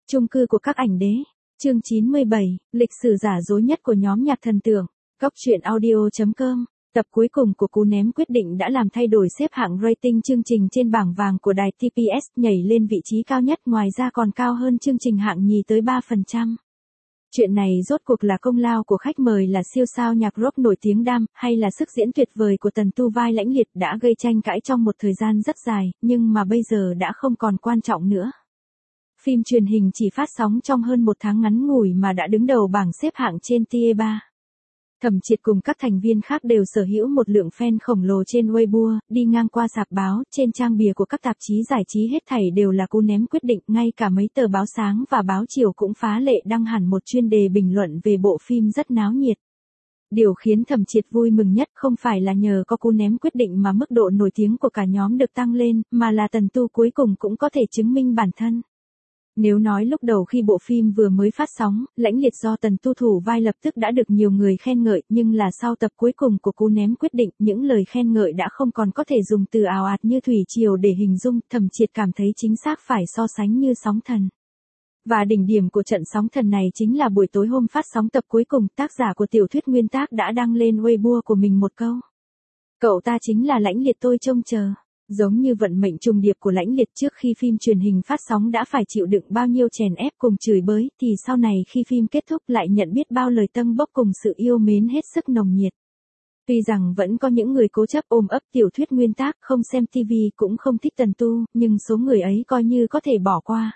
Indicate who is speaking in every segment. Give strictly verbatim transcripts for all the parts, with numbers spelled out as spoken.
Speaker 1: Chung cư của các ảnh đế. Chương chín mươi bảy, lịch sử giả dối nhất của nhóm nhạc thần tượng. Góc truyện audio chấm com. Tập cuối cùng của Cú Ném Quyết Định đã làm thay đổi xếp hạng rating chương trình trên bảng vàng của đài tê pê ét, nhảy lên vị trí cao nhất, ngoài ra còn cao hơn chương trình hạng nhì tới ba phần trăm. Chuyện này rốt cuộc là công lao của khách mời là siêu sao nhạc rock nổi tiếng Đam, hay là sức diễn tuyệt vời của Tần Tu vai Lãnh Liệt đã gây tranh cãi trong một thời gian rất dài, nhưng mà bây giờ đã không còn quan trọng nữa. Phim truyền hình chỉ phát sóng trong hơn một tháng ngắn ngủi mà đã đứng đầu bảng xếp hạng trên tê e ba. Thẩm Triệt cùng các thành viên khác đều sở hữu một lượng fan khổng lồ trên Weibo, đi ngang qua sạp báo, trên trang bìa của các tạp chí giải trí hết thảy đều là Cú Ném Quyết Định, ngay cả mấy tờ báo sáng và báo chiều cũng phá lệ đăng hẳn một chuyên đề bình luận về bộ phim rất náo nhiệt. Điều khiến Thẩm Triệt vui mừng nhất không phải là nhờ có Cú Ném Quyết Định mà mức độ nổi tiếng của cả nhóm được tăng lên, mà là Tần Tu cuối cùng cũng có thể chứng minh bản thân. Nếu nói lúc đầu khi bộ phim vừa mới phát sóng, Lãnh Liệt do Tần Tu thủ vai lập tức đã được nhiều người khen ngợi, nhưng là sau tập cuối cùng của Cú Ném Quyết Định, những lời khen ngợi đã không còn có thể dùng từ ào ạt như thủy triều để hình dung. Thẩm Triệt cảm thấy chính xác phải so sánh như sóng thần. Và đỉnh điểm của trận sóng thần này chính là buổi tối hôm phát sóng tập cuối cùng, tác giả của tiểu thuyết nguyên tác đã đăng lên Weibo của mình một câu: "Cậu ta chính là Lãnh Liệt tôi trông chờ." Giống như vận mệnh trùng điệp của Lãnh Liệt trước khi phim truyền hình phát sóng đã phải chịu đựng bao nhiêu chèn ép cùng chửi bới, thì sau này khi phim kết thúc lại nhận biết bao lời tâng bốc cùng sự yêu mến hết sức nồng nhiệt. Tuy rằng vẫn có những người cố chấp ôm ấp tiểu thuyết nguyên tác, không xem ti vi cũng không thích Tần Tu, nhưng số người ấy coi như có thể bỏ qua.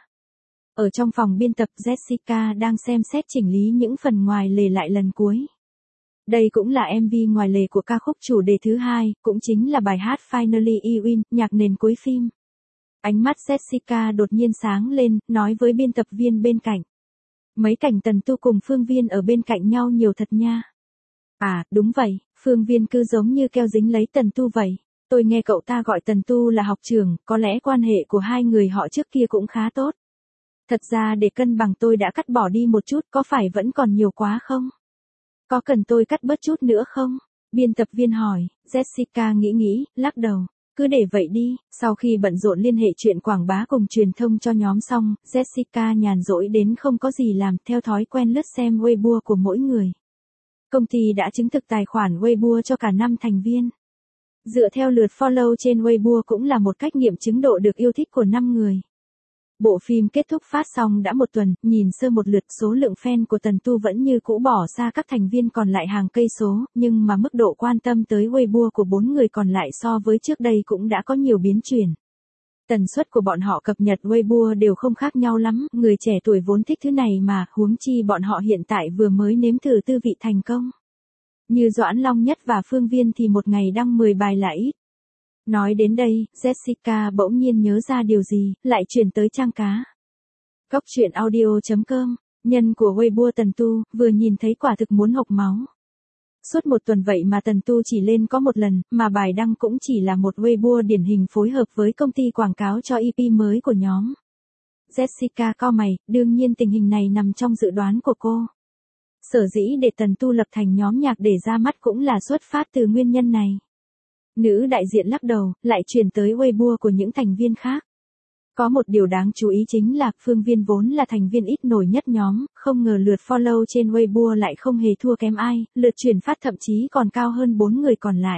Speaker 1: Ở trong phòng biên tập, Jessica đang xem xét chỉnh lý những phần ngoài lề lại lần cuối. Đây cũng là em vê ngoài lề của ca khúc chủ đề thứ hai, cũng chính là bài hát Finally I Win, nhạc nền cuối phim. Ánh mắt Jessica đột nhiên sáng lên, nói với biên tập viên bên cạnh: "Mấy cảnh Tần Tu cùng Phương Viên ở bên cạnh nhau nhiều thật nha." "À, đúng vậy, Phương Viên cứ giống như keo dính lấy Tần Tu vậy. Tôi nghe cậu ta gọi Tần Tu là học trưởng, có lẽ quan hệ của hai người họ trước kia cũng khá tốt. Thật ra để cân bằng tôi đã cắt bỏ đi một chút, có phải vẫn còn nhiều quá không? Có cần tôi cắt bớt chút nữa không?" Biên tập viên hỏi. Jessica nghĩ nghĩ, lắc đầu: "Cứ để vậy đi." Sau khi bận rộn liên hệ chuyện quảng bá cùng truyền thông cho nhóm xong, Jessica nhàn rỗi đến không có gì làm, theo thói quen lướt xem Weibo của mỗi người. Công ty đã chứng thực tài khoản Weibo cho cả năm thành viên. Dựa theo lượt follow trên Weibo cũng là một cách nghiệm chứng độ được yêu thích của năm người. Bộ phim kết thúc phát sóng đã một tuần, nhìn sơ một lượt số lượng fan của Tần Tu vẫn như cũ bỏ xa các thành viên còn lại hàng cây số, nhưng mà mức độ quan tâm tới Weibo của bốn người còn lại so với trước đây cũng đã có nhiều biến chuyển. Tần suất của bọn họ cập nhật Weibo đều không khác nhau lắm, người trẻ tuổi vốn thích thứ này mà, huống chi bọn họ hiện tại vừa mới nếm thử tư vị thành công. Như Doãn Long Nhất và Phương Viên thì một ngày đăng mười bài là ít. Nói đến đây, Jessica bỗng nhiên nhớ ra điều gì, lại chuyển tới trang cá. Góc truyện audio chấm com, nhân của Weibo Tần Tu, vừa nhìn thấy quả thực muốn hộc máu. Suốt một tuần vậy mà Tần Tu chỉ lên có một lần, mà bài đăng cũng chỉ là một Weibo điển hình phối hợp với công ty quảng cáo cho e pê mới của nhóm. Jessica cau mày, đương nhiên tình hình này nằm trong dự đoán của cô. Sở dĩ để Tần Tu lập thành nhóm nhạc để ra mắt cũng là xuất phát từ nguyên nhân này. Nữ đại diện lắc đầu, lại chuyển tới Weibo của những thành viên khác. Có một điều đáng chú ý chính là, Phương Viên vốn là thành viên ít nổi nhất nhóm, không ngờ lượt follow trên Weibo lại không hề thua kém ai, lượt chuyển phát thậm chí còn cao hơn bốn người còn lại.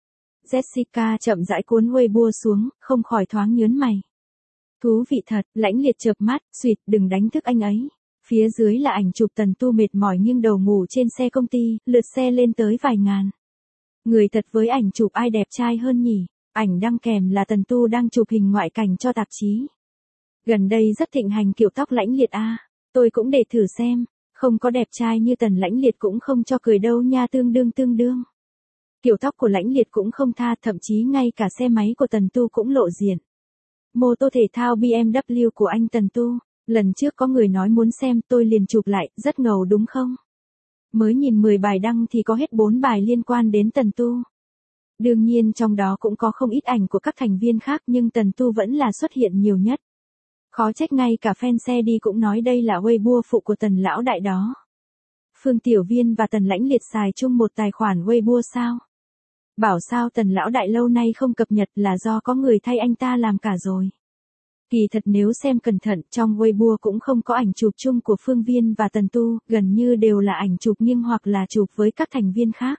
Speaker 1: Jessica chậm rãi cuốn Weibo xuống, không khỏi thoáng nhớn mày. Thú vị thật, Lãnh Liệt chợp mắt, suýt, đừng đánh thức anh ấy. Phía dưới là ảnh chụp Tần Tu mệt mỏi nghiêng đầu ngủ trên xe công ty, lượt xe lên tới vài ngàn. Người thật với ảnh chụp ai đẹp trai hơn nhỉ? Ảnh đăng kèm là Tần Tu đang chụp hình ngoại cảnh cho tạp chí. Gần đây rất thịnh hành kiểu tóc Lãnh Liệt à, tôi cũng để thử xem, không có đẹp trai như Tần Lãnh Liệt cũng không cho cười đâu nha, tương đương tương đương. Kiểu tóc của Lãnh Liệt cũng không tha, thậm chí ngay cả xe máy của Tần Tu cũng lộ diện. Mô tô thể thao bê em vê của anh Tần Tu, lần trước có người nói muốn xem, tôi liền chụp lại, rất ngầu đúng không? Mới nhìn mười bài đăng thì có hết bốn bài liên quan đến Tần Tu. Đương nhiên trong đó cũng có không ít ảnh của các thành viên khác, nhưng Tần Tu vẫn là xuất hiện nhiều nhất. Khó trách ngay cả fan xe đi cũng nói đây là Weibo phụ của Tần lão đại đó. Phương Tiểu Viên và Tần Lãnh Liệt xài chung một tài khoản Weibo sao? Bảo sao Tần lão đại lâu nay không cập nhật là do có người thay anh ta làm cả rồi. Kỳ thật nếu xem cẩn thận, trong Weibo cũng không có ảnh chụp chung của Phương Viên và Tần Tu, gần như đều là ảnh chụp nghiêng hoặc là chụp với các thành viên khác.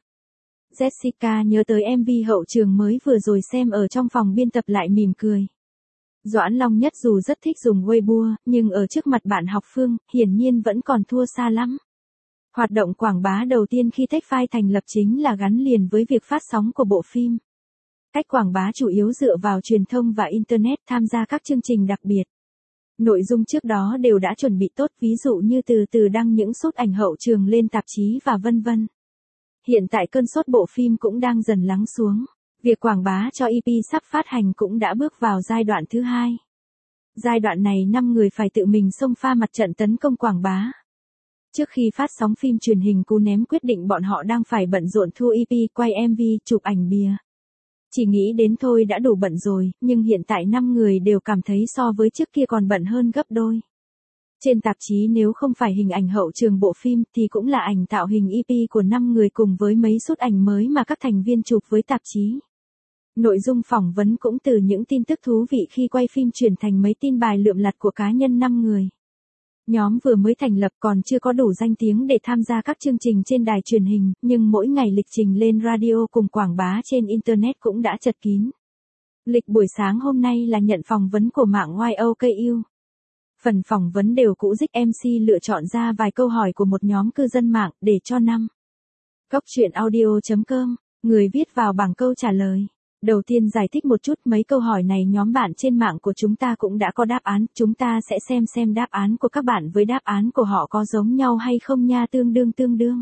Speaker 1: Jessica nhớ tới em vê hậu trường mới vừa rồi xem ở trong phòng biên tập lại mỉm cười. Doãn Long Nhất dù rất thích dùng Weibo, nhưng ở trước mặt bạn học Phương, hiển nhiên vẫn còn thua xa lắm. Hoạt động quảng bá đầu tiên khi Techfile thành lập chính là gắn liền với việc phát sóng của bộ phim. Cách quảng bá chủ yếu dựa vào truyền thông và Internet, tham gia các chương trình đặc biệt. Nội dung trước đó đều đã chuẩn bị tốt, ví dụ như từ từ đăng những sút ảnh hậu trường lên tạp chí và vân vân. Hiện tại cơn sốt bộ phim cũng đang dần lắng xuống. Việc quảng bá cho e pê sắp phát hành cũng đã bước vào giai đoạn thứ hai. Giai đoạn này năm người phải tự mình xông pha mặt trận tấn công quảng bá. Trước khi phát sóng phim truyền hình, Cú Ném quyết định bọn họ đang phải bận rộn thu e pê, quay em vê, chụp ảnh bìa. Chỉ nghĩ đến thôi đã đủ bận rồi, nhưng hiện tại năm người đều cảm thấy so với trước kia còn bận hơn gấp đôi. Trên tạp chí nếu không phải hình ảnh hậu trường bộ phim thì cũng là ảnh tạo hình e pê của năm người cùng với mấy sút ảnh mới mà các thành viên chụp với tạp chí. Nội dung phỏng vấn cũng từ những tin tức thú vị khi quay phim chuyển thành mấy tin bài lượm lặt của cá nhân năm người. Nhóm vừa mới thành lập còn chưa có đủ danh tiếng để tham gia các chương trình trên đài truyền hình, nhưng mỗi ngày lịch trình lên radio cùng quảng bá trên Internet cũng đã chật kín. Lịch buổi sáng hôm nay là nhận phỏng vấn của mạng Y O K U. Phần phỏng vấn đều cũ dích, em xê lựa chọn ra vài câu hỏi của một nhóm cư dân mạng để cho năm. Góc chuyện audio chấm com, người viết vào bảng câu trả lời. Đầu tiên giải thích một chút, mấy câu hỏi này nhóm bạn trên mạng của chúng ta cũng đã có đáp án, chúng ta sẽ xem xem đáp án của các bạn với đáp án của họ có giống nhau hay không nha, tương đương tương đương.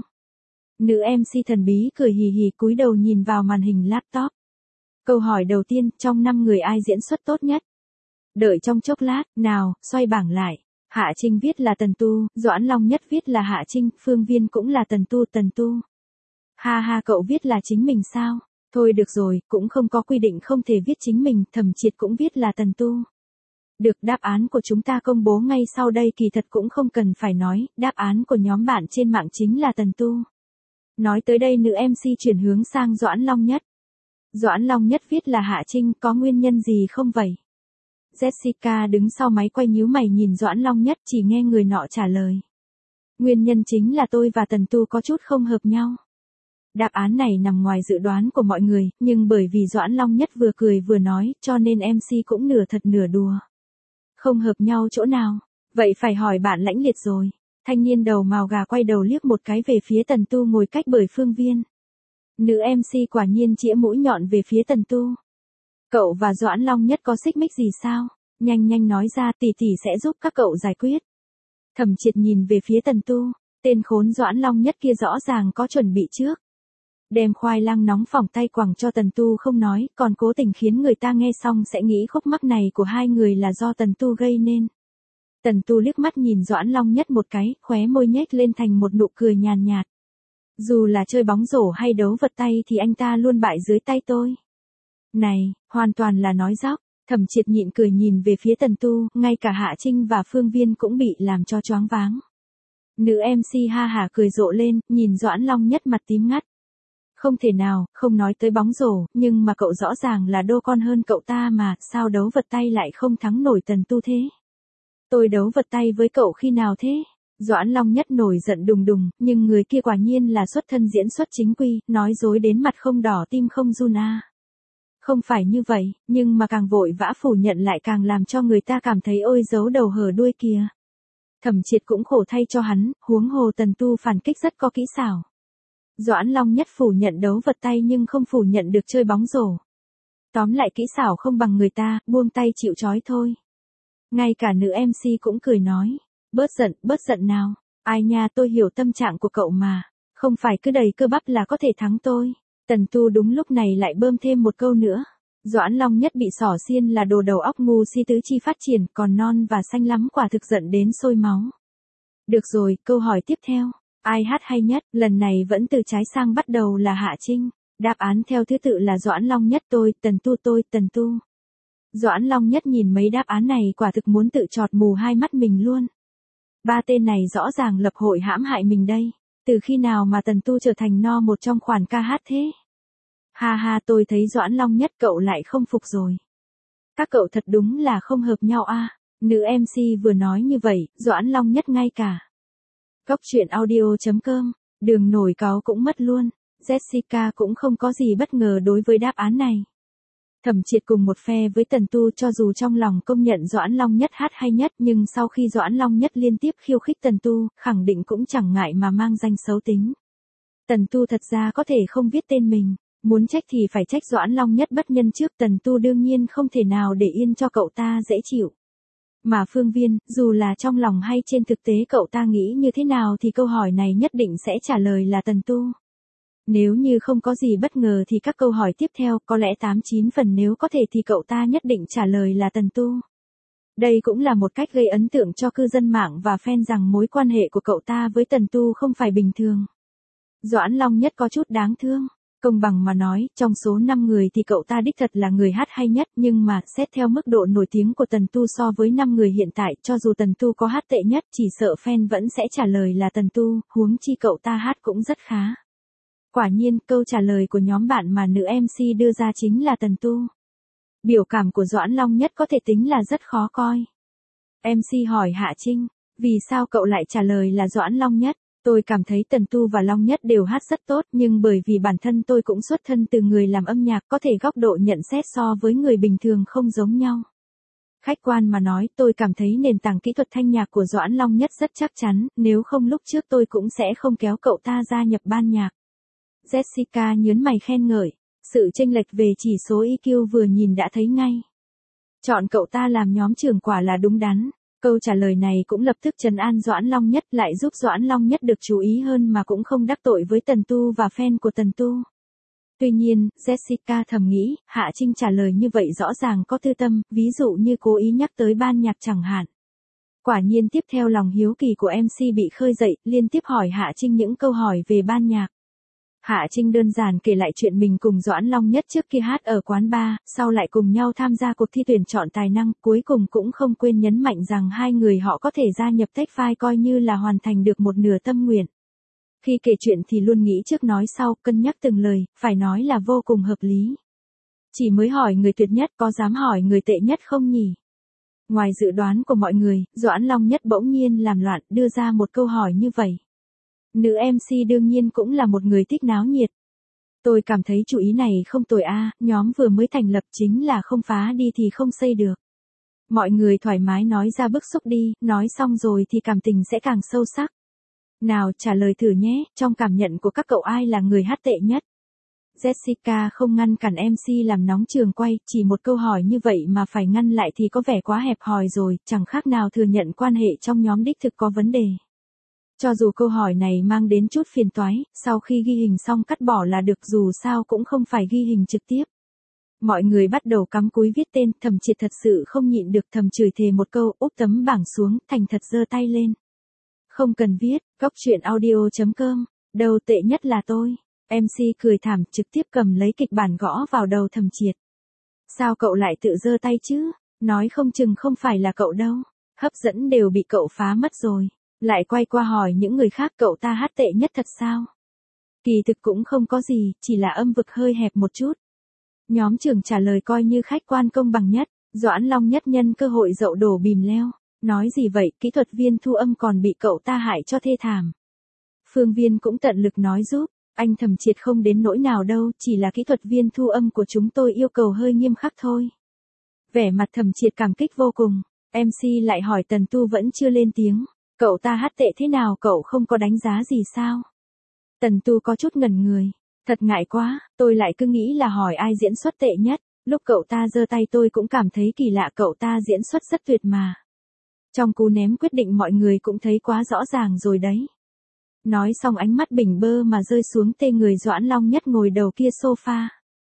Speaker 1: Nữ em xê thần bí cười hì hì cúi đầu nhìn vào màn hình laptop. Câu hỏi đầu tiên, trong năm người ai diễn xuất tốt nhất? Đợi trong chốc lát, nào, xoay bảng lại. Hạ Trinh viết là Tần Tu, Doãn Long Nhất viết là Hạ Trinh, Phương Viên cũng là Tần Tu, Tần Tu. Ha ha, cậu viết là chính mình sao? Thôi được rồi, cũng không có quy định không thể viết chính mình, Thẩm Triệt cũng viết là Tần Tu. Được, đáp án của chúng ta công bố ngay sau đây, kỳ thật cũng không cần phải nói, đáp án của nhóm bạn trên mạng chính là Tần Tu. Nói tới đây nữ em xê chuyển hướng sang Doãn Long Nhất. Doãn Long Nhất viết là Hạ Trinh, có nguyên nhân gì không vậy? Jessica đứng sau máy quay nhíu mày nhìn Doãn Long Nhất, chỉ nghe người nọ trả lời. Nguyên nhân chính là tôi và Tần Tu có chút không hợp nhau. Đáp án này nằm ngoài dự đoán của mọi người, nhưng bởi vì Doãn Long Nhất vừa cười vừa nói, cho nên em xê cũng nửa thật nửa đùa. Không hợp nhau chỗ nào? Vậy phải hỏi bạn Lãnh Liệt rồi. Thanh niên đầu mào gà quay đầu liếc một cái về phía Tần Tu ngồi cách bởi Phương Viên. Nữ em xê quả nhiên chĩa mũi nhọn về phía Tần Tu. Cậu và Doãn Long Nhất có xích mích gì sao? Nhanh nhanh nói ra, tỷ tỷ sẽ giúp các cậu giải quyết. Thẩm Triệt nhìn về phía Tần Tu, tên khốn Doãn Long Nhất kia rõ ràng có chuẩn bị trước. Đem khoai lang nóng phỏng tay quẳng cho Tần Tu không nói, còn cố tình khiến người ta nghe xong sẽ nghĩ khúc mắc này của hai người là do Tần Tu gây nên. Tần Tu liếc mắt nhìn Doãn Long Nhất một cái, khóe môi nhếch lên thành một nụ cười nhàn nhạt. Dù là chơi bóng rổ hay đấu vật tay thì anh ta luôn bại dưới tay tôi. Này, hoàn toàn là nói dóc. Thẩm Triệt nhịn cười nhìn về phía Tần Tu, ngay cả Hạ Trinh và Phương Viên cũng bị làm cho choáng váng. Nữ em xê ha hả cười rộ lên, nhìn Doãn Long Nhất mặt tím ngắt. Không thể nào, không nói tới bóng rổ, nhưng mà cậu rõ ràng là đô con hơn cậu ta mà, sao đấu vật tay lại không thắng nổi Tần Tu thế? Tôi đấu vật tay với cậu khi nào thế? Doãn Long Nhất nổi giận đùng đùng, nhưng người kia quả nhiên là xuất thân diễn xuất chính quy, nói dối đến mặt không đỏ tim không run a. Không phải như vậy, nhưng mà càng vội vã phủ nhận lại càng làm cho người ta cảm thấy ôi giấu đầu hở đuôi kìa. Thẩm Triệt cũng khổ thay cho hắn, huống hồ Tần Tu phản kích rất có kỹ xảo. Doãn Long Nhất phủ nhận đấu vật tay nhưng không phủ nhận được chơi bóng rổ. Tóm lại kỹ xảo không bằng người ta, buông tay chịu trói thôi. Ngay cả nữ em xê cũng cười nói, bớt giận, bớt giận nào, ai nha, tôi hiểu tâm trạng của cậu mà, không phải cứ đầy cơ bắp là có thể thắng tôi. Tần Tu đúng lúc này lại bơm thêm một câu nữa. Doãn Long Nhất bị xỏ xiên là đồ đầu óc ngu si, tứ chi phát triển, còn non và xanh lắm, quả thực giận đến sôi máu. Được rồi, câu hỏi tiếp theo. Ai hát hay nhất, lần này vẫn từ trái sang bắt đầu là Hạ Trinh. Đáp án theo thứ tự là Doãn Long Nhất tôi, Tần Tu tôi, Tần Tu. Doãn Long Nhất nhìn mấy đáp án này quả thực muốn tự chọt mù hai mắt mình luôn. Ba tên này rõ ràng lập hội hãm hại mình đây. Từ khi nào mà Tần Tu trở thành no một trong khoản ca hát thế? Ha ha, tôi thấy Doãn Long Nhất cậu lại không phục rồi. Các cậu thật đúng là không hợp nhau a. Nữ em xê vừa nói như vậy, Doãn Long Nhất ngay cả. Cốc truyện audio chấm com, đường nổi cáu cũng mất luôn. Jessica cũng không có gì bất ngờ đối với đáp án này. Thẩm Triệt cùng một phe với Tần Tu, cho dù trong lòng công nhận Doãn Long Nhất hát hay nhất, nhưng sau khi Doãn Long Nhất liên tiếp khiêu khích Tần Tu, khẳng định cũng chẳng ngại mà mang danh xấu tính. Tần Tu thật ra có thể không viết tên mình, muốn trách thì phải trách Doãn Long Nhất bất nhân trước. Tần Tu đương nhiên không thể nào để yên cho cậu ta dễ chịu. Mà Phương Viên, dù là trong lòng hay trên thực tế cậu ta nghĩ như thế nào thì câu hỏi này nhất định sẽ trả lời là Tần Tu. Nếu như không có gì bất ngờ thì các câu hỏi tiếp theo có lẽ tám chín phần nếu có thể thì cậu ta nhất định trả lời là Tần Tu. Đây cũng là một cách gây ấn tượng cho cư dân mạng và fan rằng mối quan hệ của cậu ta với Tần Tu không phải bình thường. Doãn Long Nhất có chút đáng thương. Công bằng mà nói, trong số năm người thì cậu ta đích thật là người hát hay nhất, nhưng mà, xét theo mức độ nổi tiếng của Tần Tu so với năm người hiện tại, cho dù Tần Tu có hát tệ nhất, chỉ sợ fan vẫn sẽ trả lời là Tần Tu, huống chi cậu ta hát cũng rất khá. Quả nhiên, câu trả lời của nhóm bạn mà nữ em xê đưa ra chính là Tần Tu. Biểu cảm của Doãn Long Nhất có thể tính là rất khó coi. em xê hỏi Hạ Trinh, vì sao cậu lại trả lời là Doãn Long Nhất? Tôi cảm thấy Tần Tu và Long Nhất đều hát rất tốt, nhưng bởi vì bản thân tôi cũng xuất thân từ người làm âm nhạc, có thể góc độ nhận xét so với người bình thường không giống nhau. Khách quan mà nói, tôi cảm thấy nền tảng kỹ thuật thanh nhạc của Doãn Long Nhất rất chắc chắn, nếu không lúc trước tôi cũng sẽ không kéo cậu ta gia nhập ban nhạc. Jessica nhớn mày khen ngợi, sự chênh lệch về chỉ số i kiu vừa nhìn đã thấy ngay. Chọn cậu ta làm nhóm trưởng quả là đúng đắn. Câu trả lời này cũng lập tức trấn an Doãn Long Nhất, lại giúp Doãn Long Nhất được chú ý hơn mà cũng không đắc tội với Tần Tu và fan của Tần Tu. Tuy nhiên, Jessica thầm nghĩ, Hạ Trinh trả lời như vậy rõ ràng có tư tâm, ví dụ như cố ý nhắc tới ban nhạc chẳng hạn. Quả nhiên tiếp theo lòng hiếu kỳ của em xê bị khơi dậy, liên tiếp hỏi Hạ Trinh những câu hỏi về ban nhạc. Hạ Trinh đơn giản kể lại chuyện mình cùng Doãn Long Nhất trước kia hát ở quán bar, sau lại cùng nhau tham gia cuộc thi tuyển chọn tài năng, cuối cùng cũng không quên nhấn mạnh rằng hai người họ có thể gia nhập Tech Five coi như là hoàn thành được một nửa tâm nguyện. Khi kể chuyện thì luôn nghĩ trước nói sau, cân nhắc từng lời, phải nói là vô cùng hợp lý. Chỉ mới hỏi người tuyệt nhất, có dám hỏi người tệ nhất không nhỉ? Ngoài dự đoán của mọi người, Doãn Long Nhất bỗng nhiên làm loạn, đưa ra một câu hỏi như vậy. Nữ em xê đương nhiên cũng là một người thích náo nhiệt. Tôi cảm thấy chủ ý này không tồi a, nhóm vừa mới thành lập chính là không phá đi thì không xây được. Mọi người thoải mái nói ra bức xúc đi, nói xong rồi thì cảm tình sẽ càng sâu sắc. Nào trả lời thử nhé, trong cảm nhận của các cậu ai là người hát tệ nhất? Jessica không ngăn cản em xê làm nóng trường quay, chỉ một câu hỏi như vậy mà phải ngăn lại thì có vẻ quá hẹp hòi rồi, chẳng khác nào thừa nhận quan hệ trong nhóm đích thực có vấn đề. Cho dù câu hỏi này mang đến chút phiền toái, sau khi ghi hình xong cắt bỏ là được, dù sao cũng không phải ghi hình trực tiếp. Mọi người bắt đầu cắm cúi viết tên, Thẩm Triệt thật sự không nhịn được thầm chửi thề một câu, úp tấm bảng xuống, thành thật giơ tay lên. Không cần viết, cốc truyện audio chấm com, đầu tệ nhất là tôi. em xê cười thảm, trực tiếp cầm lấy kịch bản gõ vào đầu Thẩm Triệt. Sao cậu lại tự giơ tay chứ? Nói không chừng không phải là cậu đâu. Hấp dẫn đều bị cậu phá mất rồi. Lại quay qua hỏi những người khác cậu ta hát tệ nhất thật sao? Kỳ thực cũng không có gì, chỉ là âm vực hơi hẹp một chút. Nhóm trưởng trả lời coi như khách quan công bằng nhất, Doãn Long Nhất nhân cơ hội dậu đổ bìm leo. Nói gì vậy, kỹ thuật viên thu âm còn bị cậu ta hại cho thê thảm. Phương Viên cũng tận lực nói giúp, anh Thẩm Triệt không đến nỗi nào đâu, chỉ là kỹ thuật viên thu âm của chúng tôi yêu cầu hơi nghiêm khắc thôi. Vẻ mặt Thẩm Triệt cảm kích vô cùng, em xê lại hỏi Tần Tu vẫn chưa lên tiếng. Cậu ta hát tệ thế nào, cậu không có đánh giá gì sao? Tần Tu có chút ngẩn người. Thật ngại quá, tôi lại cứ nghĩ là hỏi ai diễn xuất tệ nhất. Lúc cậu ta giơ tay tôi cũng cảm thấy kỳ lạ, cậu ta diễn xuất rất tuyệt mà. Trong cú ném quyết định mọi người cũng thấy quá rõ ràng rồi đấy. Nói xong ánh mắt bình bơ mà rơi xuống tê người Doãn Long Nhất ngồi đầu kia sofa.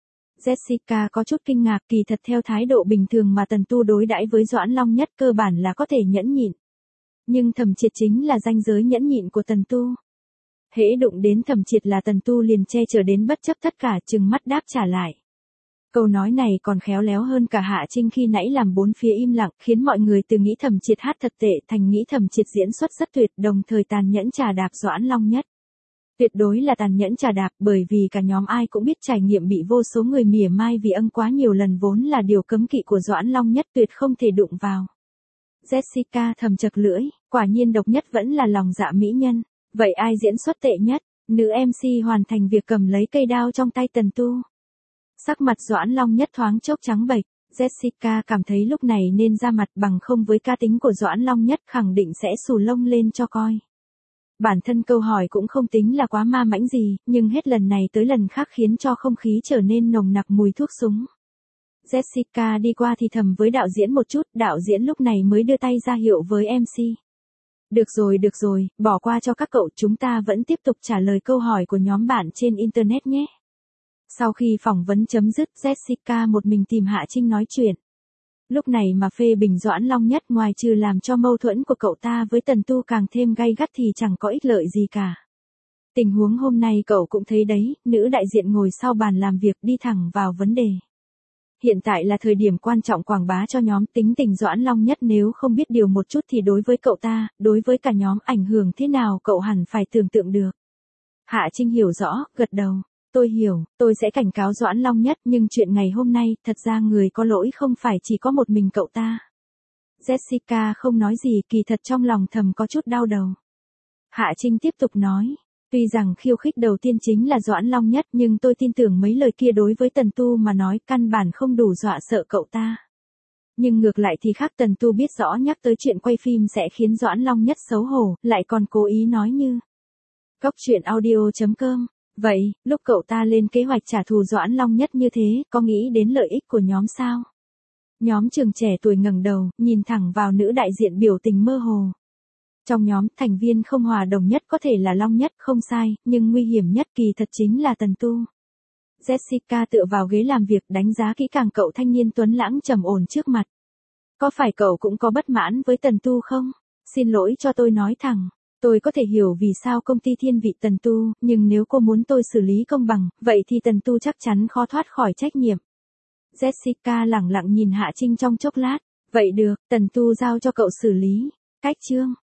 Speaker 1: Jessica có chút kinh ngạc, kỳ thật theo thái độ bình thường mà Tần Tu đối đãi với Doãn Long Nhất cơ bản là có thể nhẫn nhịn. Nhưng Thẩm Triệt chính là ranh giới nhẫn nhịn của Tần Tu. Hễ đụng đến Thẩm Triệt là Tần Tu liền che chở đến bất chấp tất cả, trừng mắt đáp trả lại. Câu nói này còn khéo léo hơn cả Hạ Trinh khi nãy làm bốn phía im lặng, khiến mọi người từ nghĩ Thẩm Triệt hát thật tệ thành nghĩ Thẩm Triệt diễn xuất rất tuyệt, đồng thời tàn nhẫn trà đạp Doãn Long Nhất. Tuyệt đối là tàn nhẫn trà đạp, bởi vì cả nhóm ai cũng biết trải nghiệm bị vô số người mỉa mai vì âng quá nhiều lần vốn là điều cấm kỵ của Doãn Long Nhất, tuyệt không thể đụng vào. Jessica thầm chật lưỡi, quả nhiên độc nhất vẫn là lòng dạ mỹ nhân. Vậy ai diễn xuất tệ nhất? Nữ em xê hoàn thành việc cầm lấy cây đao trong tay Tần Tu. Sắc mặt Doãn Long Nhất thoáng chốc trắng bệch. Jessica cảm thấy lúc này nên ra mặt, bằng không với cá tính của Doãn Long Nhất khẳng định sẽ xù lông lên cho coi. Bản thân câu hỏi cũng không tính là quá ma mãnh gì, nhưng hết lần này tới lần khác khiến cho không khí trở nên nồng nặc mùi thuốc súng. Jessica đi qua thì thầm với đạo diễn một chút, đạo diễn lúc này mới đưa tay ra hiệu với em xê. Được rồi được rồi, bỏ qua cho các cậu, chúng ta vẫn tiếp tục trả lời câu hỏi của nhóm bạn trên Internet nhé. Sau khi phỏng vấn chấm dứt, Jessica một mình tìm Hạ Trinh nói chuyện. Lúc này mà phê bình Doãn Long Nhất, ngoài trừ làm cho mâu thuẫn của cậu ta với Tần Tu càng thêm gay gắt thì chẳng có ích lợi gì cả. Tình huống hôm nay cậu cũng thấy đấy, nữ đại diện ngồi sau bàn làm việc đi thẳng vào vấn đề. Hiện tại là thời điểm quan trọng quảng bá cho nhóm, tính tình Doãn Long Nhất nếu không biết điều một chút thì đối với cậu ta, đối với cả nhóm ảnh hưởng thế nào cậu hẳn phải tưởng tượng được. Hạ Trinh hiểu rõ, gật đầu. Tôi hiểu, tôi sẽ cảnh cáo Doãn Long Nhất, nhưng chuyện ngày hôm nay, thật ra người có lỗi không phải chỉ có một mình cậu ta. Jessica không nói gì, kỳ thật trong lòng thầm có chút đau đầu. Hạ Trinh tiếp tục nói, tuy rằng khiêu khích đầu tiên chính là Doãn Long Nhất, nhưng tôi tin tưởng mấy lời kia đối với Tần Tu mà nói căn bản không đủ dọa sợ cậu ta. Nhưng ngược lại thì khác, Tần Tu biết rõ nhắc tới chuyện quay phim sẽ khiến Doãn Long Nhất xấu hổ, lại còn cố ý nói như. Góc truyện audio chấm com. Vậy, lúc cậu ta lên kế hoạch trả thù Doãn Long Nhất như thế, có nghĩ đến lợi ích của nhóm sao? Nhóm trường trẻ tuổi ngẩng đầu, nhìn thẳng vào nữ đại diện biểu tình mơ hồ. Trong nhóm, thành viên không hòa đồng nhất có thể là Long Nhất, không sai, nhưng nguy hiểm nhất kỳ thật chính là Tần Tu. Jessica tựa vào ghế làm việc, đánh giá kỹ càng cậu thanh niên tuấn lãng trầm ổn trước mặt. Có phải cậu cũng có bất mãn với Tần Tu không? Xin lỗi cho tôi nói thẳng. Tôi có thể hiểu vì sao công ty thiên vị Tần Tu, nhưng nếu cô muốn tôi xử lý công bằng, vậy thì Tần Tu chắc chắn khó thoát khỏi trách nhiệm. Jessica lẳng lặng nhìn Hạ Trinh trong chốc lát. Vậy được, Tần Tu giao cho cậu xử lý. Cách chương.